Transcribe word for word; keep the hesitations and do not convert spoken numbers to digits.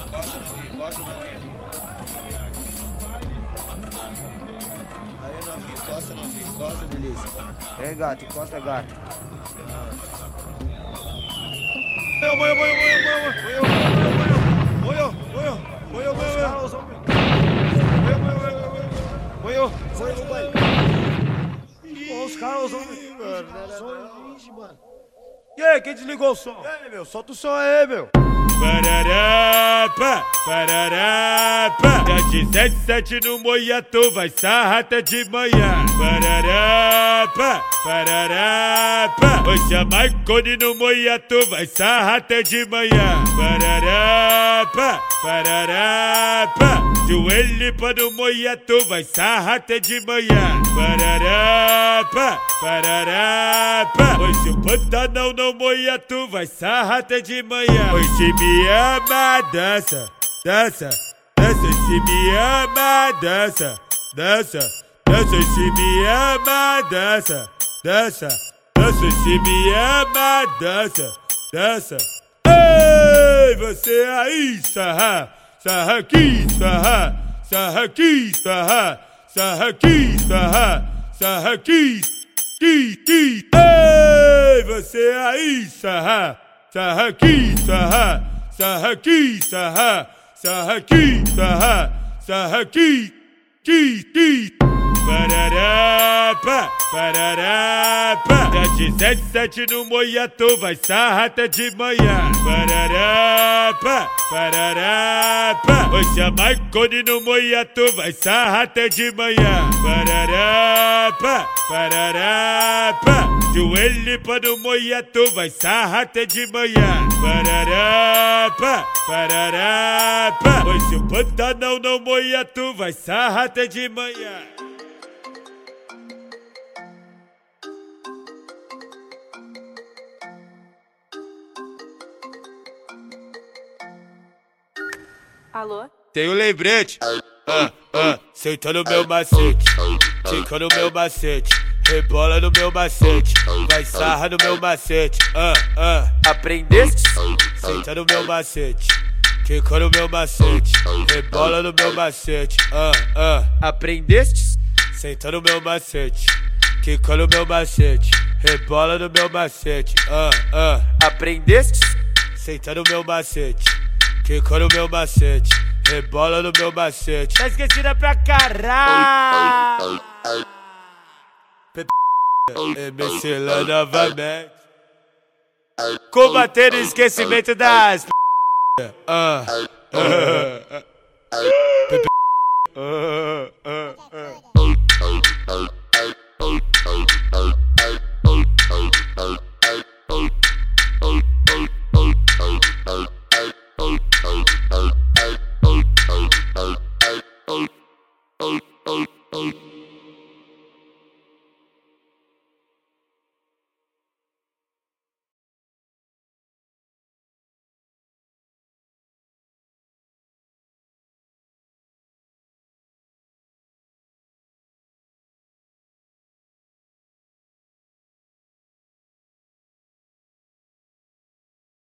Encosta no Aí não, encosta não, encosta, delícia. Vem gato, encosta gato. Moio, moio, moio, moio, moio, moio, moio, moio, moio, moio, moio, moio, moio, os caras, mano. E aí, quem desligou o som? E aí, meu, solta o som aí, meu. Pararapa, pararapa. Dia dezessete no Moiatu vai sarrar até de manhã. Pararapa, pararapa. Hoje a Marconi no Moiatu vai sarrar até de manhã. Pararapa, pararapa. Joelho no Moiatu vai sarrar até de manhã. Pararapa, pararapa. Hoje o Pantanal no Moiatu vai sarrar até de manhã. Hoje me ama, dança, dança, dança. Se me ama, dança, dança, dança. Se me ama, dança, dança, dança. Se me ama, dança, dança. Ei, você aí, sarra, sarra aqui, sarra, sarra aqui, sarra, sarra aqui, sarra, sarra aqui, qui, qui. Ei, você aí, sarra, sarra aqui, sarra, sarra aqui, sarra, sarra aqui, sarra, sarra aqui, qui, qui. Pararapa, pararapa. Dia dezessete no Moiatu vai sarrar até de manhã. Pararapa, pararapa. Hoje a Marconi no Moiatu vai sarrar até de manhã. Pararapa, pararapa. Joelho no Moiatu vai sarrar até de manhã. Pararapa, pararapa. Hoje o Pantanal no Moiatu vai sarrar até de manhã. Alô? Tem um lembrete. Ah, ah, senta no meu macete, fica no meu macete, rebola no meu macete, vai sarra no meu macete. Ah, ah, aprendeste? Senta no meu macete, fica no meu macete, rebola no meu macete. Ah, ah, aprendeste? Senta no meu macete, fica no meu macete, rebola no meu macete. Ah, ah, aprendeste? Senta no meu macete, fica no meu macete, rebola no meu macete. Tá esquecida pra caralho. M C lá novamente, combater o esquecimento das p***. Ah, ah, ah, ah, ah.